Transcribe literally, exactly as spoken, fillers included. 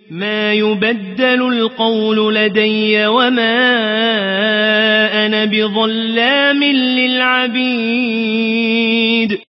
ما يبدل القول لدي وما أنا بظلام للعبيد